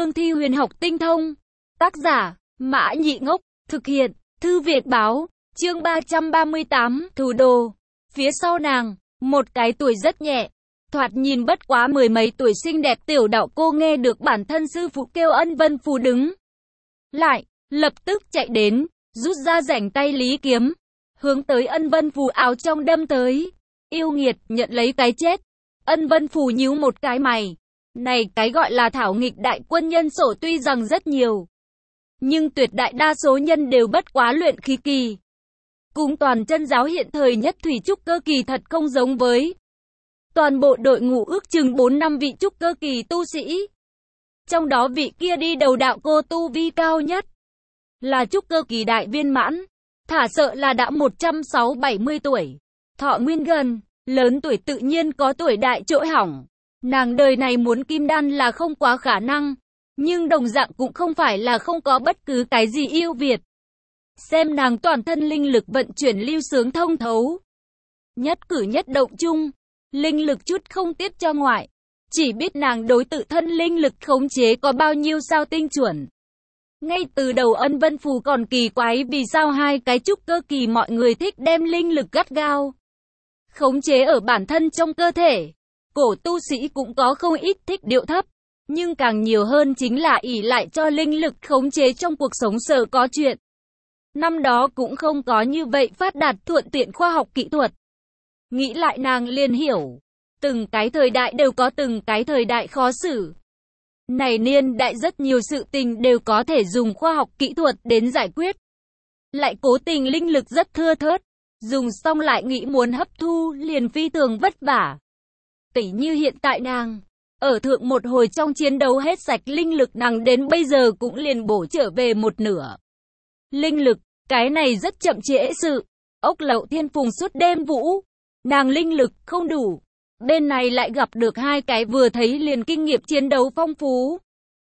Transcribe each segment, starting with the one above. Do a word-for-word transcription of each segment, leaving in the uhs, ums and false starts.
cương thi huyền học tinh thông. Tác giả, Mã Nhị Ngốc, thực hiện, Thư Việt Báo, chương ba trăm ba mươi tám, Thủ Đô. Phía sau nàng, một cái tuổi rất nhẹ, thoạt nhìn bất quá mười mấy tuổi xinh đẹp tiểu đạo cô nghe được bản thân sư phụ kêu Ân Vân Phù đứng lại, lập tức chạy đến, rút ra rảnh tay lý kiếm, hướng tới Ân Vân Phù áo trong đâm tới. Yêu nghiệt, nhận lấy cái chết. Ân Vân Phù nhíu một cái mày. Này cái gọi là thảo nghịch đại quân nhân sổ tuy rằng rất nhiều, nhưng tuyệt đại đa số nhân đều bất quá luyện khí kỳ. Cùng toàn chân giáo hiện thời nhất thủy trúc cơ kỳ thật không giống với. Toàn bộ đội ngũ ước chừng bốn năm vị trúc cơ kỳ tu sĩ. Trong đó vị kia đi đầu đạo cô tu vi cao nhất là trúc cơ kỳ đại viên mãn, thả sợ là đã một trăm sáu bảy mươi tuổi. Thọ nguyên gần, lớn tuổi tự nhiên có tuổi đại trỗi hỏng. Nàng đời này muốn kim đan là không quá khả năng, nhưng đồng dạng cũng không phải là không có bất cứ cái gì ưu việt. Xem nàng toàn thân linh lực vận chuyển lưu sướng thông thấu. Nhất cử nhất động chung, linh lực chút không tiết cho ngoại. Chỉ biết nàng đối tự thân linh lực khống chế có bao nhiêu sao tinh chuẩn. Ngay từ đầu Ân Vân Phù còn kỳ quái vì sao hai cái trúc cơ kỳ mọi người thích đem linh lực gắt gao khống chế ở bản thân trong cơ thể. Cổ tu sĩ cũng có không ít thích điệu thấp, nhưng càng nhiều hơn chính là ỷ lại cho linh lực khống chế trong cuộc sống sợ có chuyện. Năm đó cũng không có như vậy phát đạt thuận tiện khoa học kỹ thuật. Nghĩ lại nàng liền hiểu, từng cái thời đại đều có từng cái thời đại khó xử. Này niên đại rất nhiều sự tình đều có thể dùng khoa học kỹ thuật đến giải quyết. Lại cố tình linh lực rất thưa thớt, dùng xong lại nghĩ muốn hấp thu liền phi thường vất vả. Tỉ như hiện tại nàng, ở thượng một hồi trong chiến đấu hết sạch linh lực nàng đến bây giờ cũng liền bổ trở về một nửa. Linh lực, cái này rất chậm trễ sự. Ốc Lậu Thiên Phùng suốt đêm vũ, nàng linh lực không đủ. Bên này lại gặp được hai cái vừa thấy liền kinh nghiệm chiến đấu phong phú.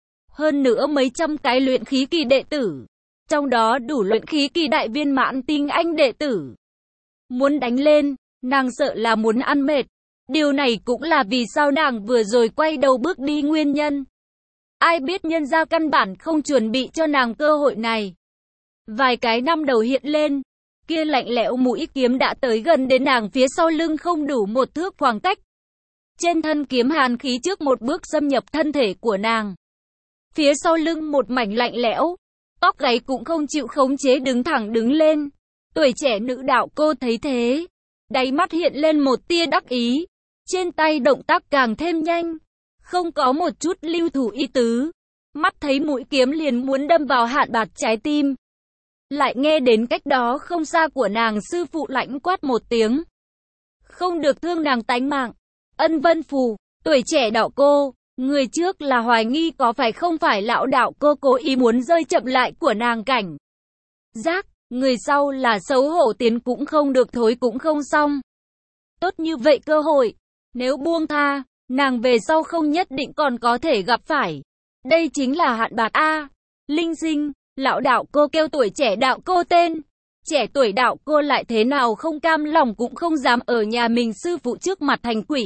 Hơn nữa mấy trăm cái luyện khí kỳ đệ tử, trong đó đủ luyện khí kỳ đại viên mãn tinh anh đệ tử. Muốn đánh lên, nàng sợ là muốn ăn mệt. Điều này cũng là vì sao nàng vừa rồi quay đầu bước đi nguyên nhân. Ai biết nhân gia căn bản không chuẩn bị cho nàng cơ hội này. Vài cái năm đầu hiện lên, kia lạnh lẽo mũi kiếm đã tới gần đến nàng phía sau lưng không đủ một thước khoảng cách. Trên thân kiếm hàn khí trước một bước xâm nhập thân thể của nàng. Phía sau lưng một mảnh lạnh lẽo, tóc gáy cũng không chịu khống chế đứng thẳng đứng lên. Tuổi trẻ nữ đạo cô thấy thế, đáy mắt hiện lên một tia đắc ý. Trên tay động tác càng thêm nhanh, không có một chút lưu thủ ý tứ. Mắt thấy mũi kiếm liền muốn đâm vào Hạn Bạt trái tim. Lại nghe đến cách đó không xa của nàng sư phụ lãnh quát một tiếng. Không được thương nàng tánh mạng. Ân Vân Phù, tuổi trẻ đạo cô, người trước là hoài nghi có phải không phải lão đạo cô cố ý muốn rơi chậm lại của nàng cảnh giác, người sau là xấu hổ tiến cũng không được thối cũng không xong. Tốt như vậy cơ hội, nếu buông tha, nàng về sau không nhất định còn có thể gặp phải. Đây chính là Hạn Bạt A. Linh sinh, lão đạo cô kêu tuổi trẻ đạo cô tên. Trẻ tuổi đạo cô lại thế nào không cam lòng cũng không dám ở nhà mình sư phụ trước mặt thành quỷ.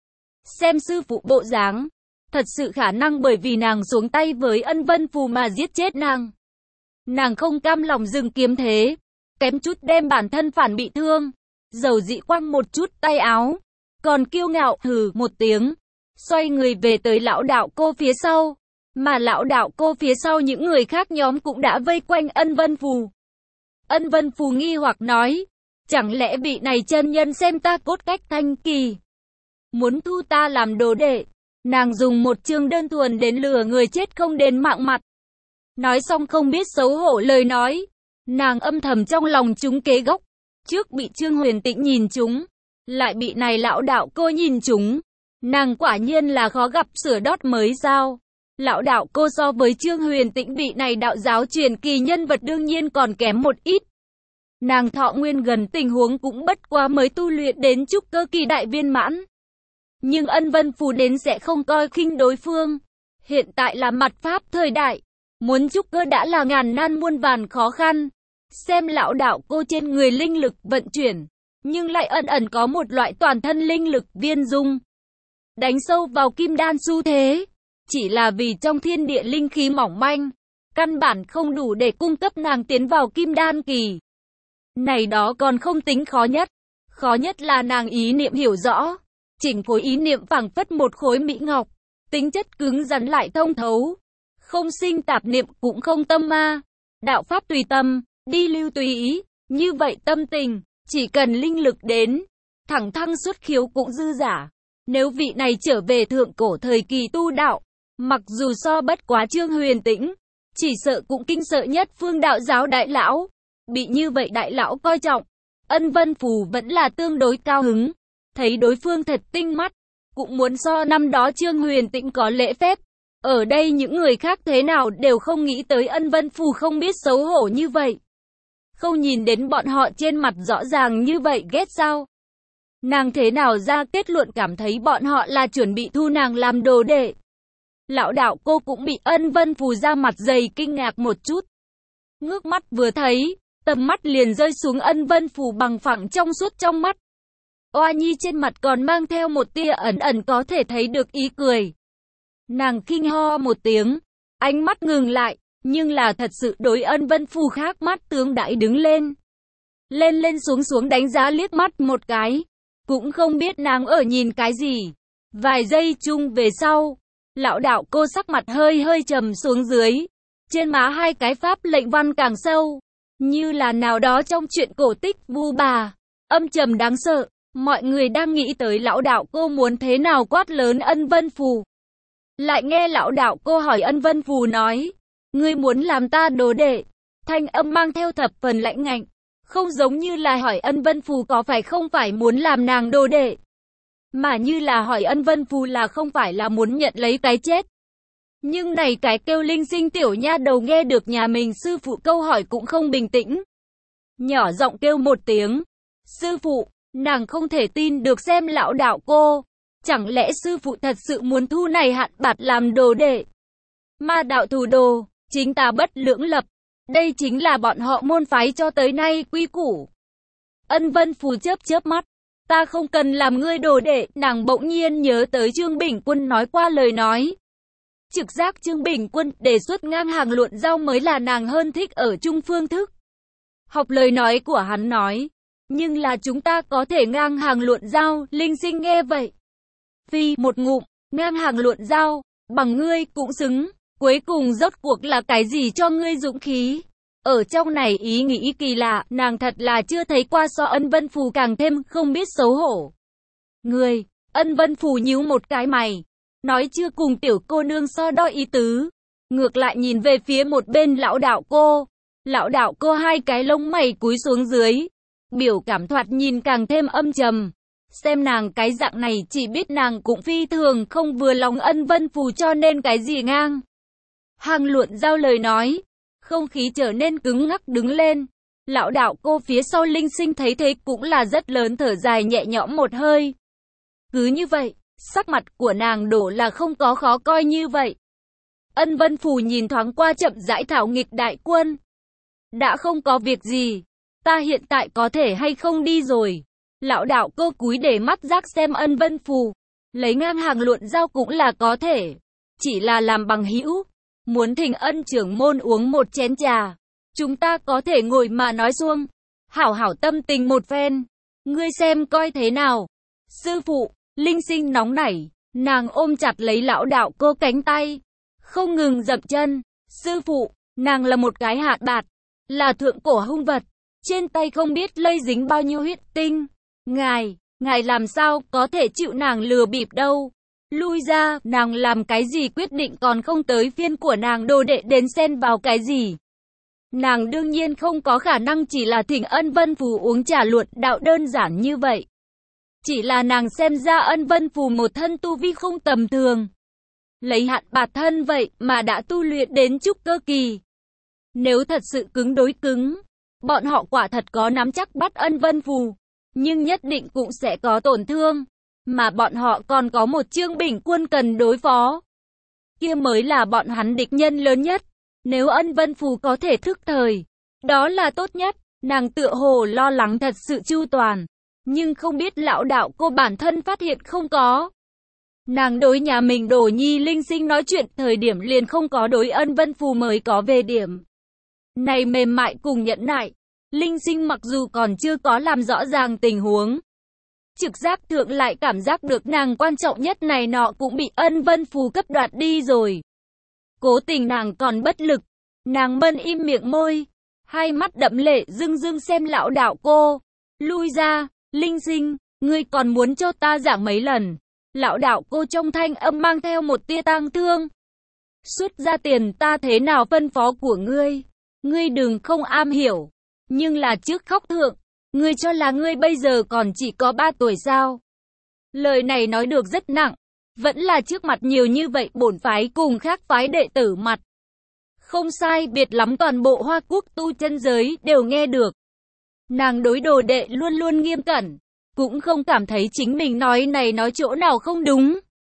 Xem sư phụ bộ dáng, thật sự khả năng bởi vì nàng xuống tay với Ân Vân Phù mà giết chết nàng. Nàng không cam lòng dừng kiếm thế, kém chút đem bản thân phản bị thương. Dầu dị quăng một chút tay áo, còn kiêu ngạo hừ một tiếng, xoay người về tới lão đạo cô phía sau. Mà lão đạo cô phía sau những người khác nhóm cũng đã vây quanh Ân Vân Phù. Ân Vân Phù nghi hoặc nói, chẳng lẽ vị này chân nhân xem ta cốt cách thanh kỳ, muốn thu ta làm đồ đệ. Nàng dùng một chương đơn thuần đến lừa người chết không đến mạng mặt. Nói xong không biết xấu hổ lời nói, nàng âm thầm trong lòng trúng kế gốc. Trước bị Trương Huyền Tĩnh nhìn trúng, lại bị này lão đạo cô nhìn trúng. Nàng quả nhiên là khó gặp sửa đót mới sao. Lão đạo cô so với Trương Huyền Tĩnh bị này đạo giáo truyền kỳ nhân vật đương nhiên còn kém một ít. Nàng thọ nguyên gần tình huống cũng bất quá mới tu luyện đến trúc cơ kỳ đại viên mãn. Nhưng Ân Vân Phù đến sẽ không coi khinh đối phương. Hiện tại là mặt pháp thời đại, muốn trúc cơ đã là ngàn nan muôn vàn khó khăn. Xem lão đạo cô trên người linh lực vận chuyển, nhưng lại ẩn ẩn có một loại toàn thân linh lực viên dung. Đánh sâu vào kim đan xu thế. chỉ là vì trong thiên địa linh khí mỏng manh, căn bản không đủ để cung cấp nàng tiến vào kim đan kỳ. Này đó còn không tính khó nhất, khó nhất là nàng ý niệm hiểu rõ, chỉnh khối ý niệm phảng phất một khối mỹ ngọc, tính chất cứng rắn lại thông thấu, không sinh tạp niệm cũng không tâm ma, đạo pháp tùy tâm, đi lưu tùy ý, như vậy tâm tình, chỉ cần linh lực đến, thẳng thăng xuất khiếu cũng dư giả. Nếu vị này trở về thượng cổ thời kỳ tu đạo, mặc dù so bất quá Trương Huyền Tĩnh, chỉ sợ cũng kinh sợ nhất phương đạo giáo đại lão. Bị như vậy đại lão coi trọng, Ân Vân Phù vẫn là tương đối cao hứng, thấy đối phương thật tinh mắt, cũng muốn so năm đó Trương Huyền Tĩnh có lễ phép. Ở đây những người khác thế nào đều không nghĩ tới Ân Vân Phù không biết xấu hổ như vậy. Không nhìn đến bọn họ trên mặt rõ ràng như vậy ghét sao? Nàng thế nào ra kết luận cảm thấy bọn họ là chuẩn bị thu nàng làm đồ đệ. Lão đạo cô cũng bị Ân Vân Phù ra mặt dày kinh ngạc một chút. Ngước mắt vừa thấy, tầm mắt liền rơi xuống Ân Vân Phù bằng phẳng trong suốt trong mắt. Oa Nhi trên mặt còn mang theo một tia ẩn ẩn có thể thấy được ý cười. Nàng kinh ho một tiếng, ánh mắt ngừng lại, nhưng là thật sự đối Ân Vân Phù khác mắt tướng đãi đứng lên. Lên lên xuống xuống đánh giá liếc mắt một cái, cũng không biết nàng ở nhìn cái gì. Vài giây chung về sau, lão đạo cô sắc mặt hơi hơi trầm xuống dưới, trên má hai cái pháp lệnh văn càng sâu, như là nào đó trong chuyện cổ tích vu bà, âm trầm đáng sợ. Mọi người đang nghĩ tới lão đạo cô muốn thế nào quát lớn Ân Vân Phù. Lại nghe lão đạo cô hỏi Ân Vân Phù nói, ngươi muốn làm ta đồ đệ? Thanh âm mang theo thập phần lãnh ngạnh, không giống như là hỏi Ân Vân Phù có phải không phải muốn làm nàng đồ đệ, mà như là hỏi Ân Vân Phù là không phải là muốn nhận lấy cái chết. Nhưng này cái kêu linh sinh tiểu nha đầu nghe được nhà mình sư phụ câu hỏi cũng không bình tĩnh. Nhỏ giọng kêu một tiếng, sư phụ, nàng không thể tin được xem lão đạo cô. Chẳng lẽ sư phụ thật sự muốn thu này Hạn Bạt làm đồ đệ? Ma đạo thủ đồ, chính ta bất lưỡng lập. Đây chính là bọn họ môn phái cho tới nay quy củ. Ân Vân Phù chớp chớp mắt. Ta không cần làm ngươi đồ đệ. Nàng bỗng nhiên nhớ tới Trương Bình Quân nói qua lời nói. Trực giác Trương Bình Quân đề xuất ngang hàng luận giao mới là nàng hơn thích ở chung phương thức. Học lời nói của hắn nói. Nhưng là chúng ta có thể ngang hàng luận giao. Linh Sinh nghe vậy, phi một ngụm, ngang hàng luận giao, bằng ngươi cũng xứng. Cuối cùng rốt cuộc là cái gì cho ngươi dũng khí? Ở trong này ý nghĩ kỳ lạ, nàng thật là chưa thấy qua so Ân Vân Phù càng thêm không biết xấu hổ. Ngươi, Ân Vân Phù nhíu một cái mày, nói chưa cùng tiểu cô nương so đo ý tứ. Ngược lại nhìn về phía một bên lão đạo cô. Lão đạo cô hai cái lông mày cúi xuống dưới, biểu cảm thoạt nhìn càng thêm âm trầm. Xem nàng cái dạng này chỉ biết nàng cũng phi thường không vừa lòng Ân Vân Phù cho nên cái gì ngang hàng luận giao lời nói. Không khí trở nên cứng ngắc đứng lên. Lão đạo cô phía sau Linh Sinh thấy thế cũng là rất lớn thở dài nhẹ nhõm một hơi. Cứ như vậy, sắc mặt của nàng đổ là không có khó coi như vậy. Ân Vân Phù nhìn thoáng qua chậm rãi thảo nghịch đại quân. Đã không có việc gì, ta hiện tại có thể hay không đi rồi. Lão đạo cô cúi để mắt giác xem Ân Vân Phù, lấy ngang hàng luận giao cũng là có thể, chỉ là làm bằng hữu. Muốn thỉnh Ân trưởng môn uống một chén trà, chúng ta có thể ngồi mà nói xuông, hảo hảo tâm tình một phen. Ngươi xem coi thế nào? Sư phụ, Linh Sinh nóng nảy, nàng ôm chặt lấy lão đạo cô cánh tay, không ngừng dậm chân. Sư phụ, nàng là một cái Hạn Bạt, là thượng cổ hung vật, trên tay không biết lây dính bao nhiêu huyết tinh. Ngài, ngài làm sao có thể chịu nàng lừa bịp đâu? Lui ra, nàng làm cái gì quyết định còn không tới phiên của nàng đồ đệ đến xen vào cái gì. Nàng đương nhiên không có khả năng chỉ là thỉnh Ân Vân Phù uống trà luận đạo đơn giản như vậy. Chỉ là nàng xem ra Ân Vân Phù một thân tu vi không tầm thường. Lấy Hạn Bạt thân vậy mà đã tu luyện đến trúc cơ kỳ. Nếu thật sự cứng đối cứng, bọn họ quả thật có nắm chắc bắt Ân Vân Phù, nhưng nhất định cũng sẽ có tổn thương. Mà bọn họ còn có một Trương Bình Quân cần đối phó. Kia mới là bọn hắn địch nhân lớn nhất. Nếu Ân Vân Phù có thể thức thời, đó là tốt nhất. Nàng tựa hồ lo lắng thật sự chu toàn, nhưng không biết lão đạo cô bản thân phát hiện không có. Nàng đối nhà mình Đỗ Nhi Linh Sinh nói chuyện thời điểm liền không có đối Ân Vân Phù mới có về điểm này mềm mại cùng nhẫn nại. Linh Sinh mặc dù còn chưa có làm rõ ràng tình huống, trực giác thượng lại cảm giác được nàng quan trọng nhất này nọ cũng bị Ân Vân Phù cấp đoạt đi rồi. Cố tình nàng còn bất lực, nàng mân im miệng môi, hai mắt đẫm lệ rưng rưng xem lão đạo cô. Lui ra, Linh Sinh, ngươi còn muốn cho ta giảng mấy lần? Lão đạo cô trong thanh âm mang theo một tia tang thương. Xuất ra tiền ta thế nào phân phó của ngươi? Ngươi đừng không am hiểu. Nhưng là trước khóc thượng, ngươi cho là ngươi bây giờ còn chỉ có ba tuổi sao? Lời này nói được rất nặng, vẫn là trước mặt nhiều như vậy bổn phái cùng khác phái đệ tử mặt. Không sai biệt lắm toàn bộ Hoa Quốc tu chân giới đều nghe được. Nàng đối đồ đệ luôn luôn nghiêm cẩn, cũng không cảm thấy chính mình nói này nói chỗ nào không đúng.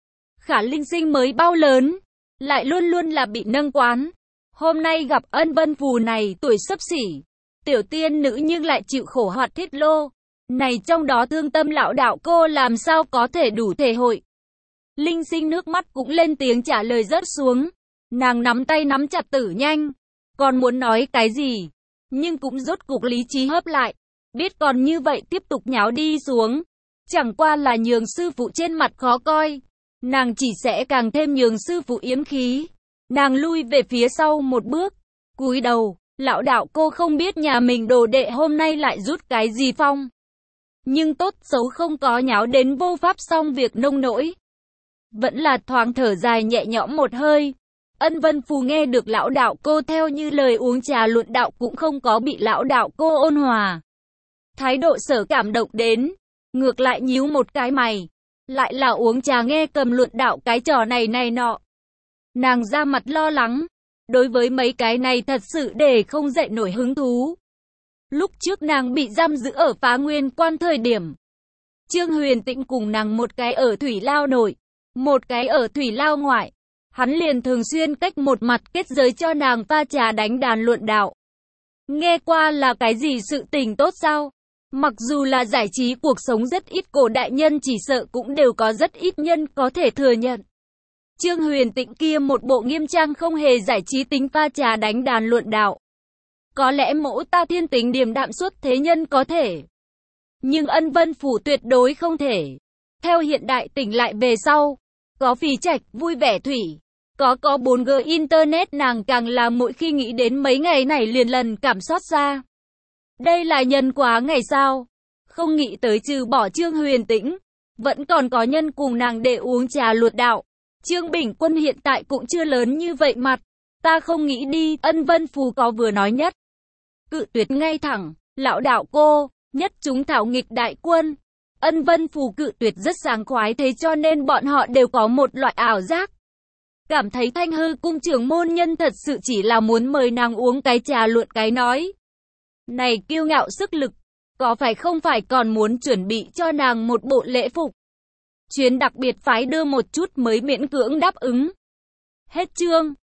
Khả Linh Sinh mới bao lớn, lại luôn luôn là bị nâng quán. Hôm nay gặp Ân Vân Phù này tuổi xấp xỉ, tiểu tiên nữ nhưng lại chịu khổ hoạt thiết lô. Này trong đó thương tâm lão đạo cô làm sao có thể đủ thể hội. Linh Sinh nước mắt cũng lên tiếng trả lời rớt xuống. Nàng nắm tay nắm chặt Tử Nhanh, còn muốn nói cái gì, nhưng cũng rốt cục lý trí hấp lại. Biết còn như vậy tiếp tục nháo đi xuống, chẳng qua là nhường sư phụ trên mặt khó coi. Nàng chỉ sẽ càng thêm nhường sư phụ yếm khí. Nàng lui về phía sau một bước, cúi đầu. Lão đạo cô không biết nhà mình đồ đệ hôm nay lại rút cái gì phong. Nhưng tốt xấu không có nháo đến vô pháp xong việc nông nỗi. Vẫn là thoáng thở dài nhẹ nhõm một hơi. Ân Vân Phù nghe được lão đạo cô theo như lời uống trà luận đạo cũng không có bị lão đạo cô ôn hòa thái độ sở cảm động đến. Ngược lại nhíu một cái mày. Lại là uống trà nghe cầm luận đạo cái trò này này nọ. Nàng ra mặt lo lắng. Đối với mấy cái này thật sự để không dậy nổi hứng thú. Lúc trước nàng bị giam giữ ở Phá Nguyên Quan thời điểm, Trương Huyền Tĩnh cùng nàng một cái ở Thủy Lao nội, một cái ở Thủy Lao ngoại. Hắn liền thường xuyên cách một mặt kết giới cho nàng pha trà đánh đàn luận đạo. Nghe qua là cái gì sự tình tốt sao? Mặc dù là giải trí cuộc sống rất ít cổ đại nhân chỉ sợ cũng đều có rất ít nhân có thể thừa nhận. Trương Huyền Tĩnh kia một bộ nghiêm trang không hề giải trí tính pha trà đánh đàn luận đạo. Có lẽ mẫu ta thiên tính điềm đạm suốt thế nhân có thể. Nhưng Ân Vân Phủ tuyệt đối không thể. Theo hiện đại tỉnh lại về sau, có phì trạch, vui vẻ thủy, có có bốn G Internet nàng càng là mỗi khi nghĩ đến mấy ngày này liền lần cảm xót ra. Đây là nhân quá ngày sao? Không nghĩ tới trừ bỏ Trương Huyền Tĩnh, vẫn còn có nhân cùng nàng để uống trà luận đạo. Trương Bình Quân hiện tại cũng chưa lớn như vậy mặt. Ta không nghĩ đi, Ân Vân Phù có vừa nói nhất. Cự tuyệt ngay thẳng, lão đạo cô, nhất chúng thảo nghịch đại quân. Ân Vân Phù cự tuyệt rất sảng khoái thế cho nên bọn họ đều có một loại ảo giác. Cảm thấy Thanh Hư cung trưởng môn nhân thật sự chỉ là muốn mời nàng uống cái trà luận cái nói. Này kiêu ngạo sức lực, có phải không phải còn muốn chuẩn bị cho nàng một bộ lễ phục. Chuyến đặc biệt phái đưa một chút mới miễn cưỡng đáp ứng. Hết chương.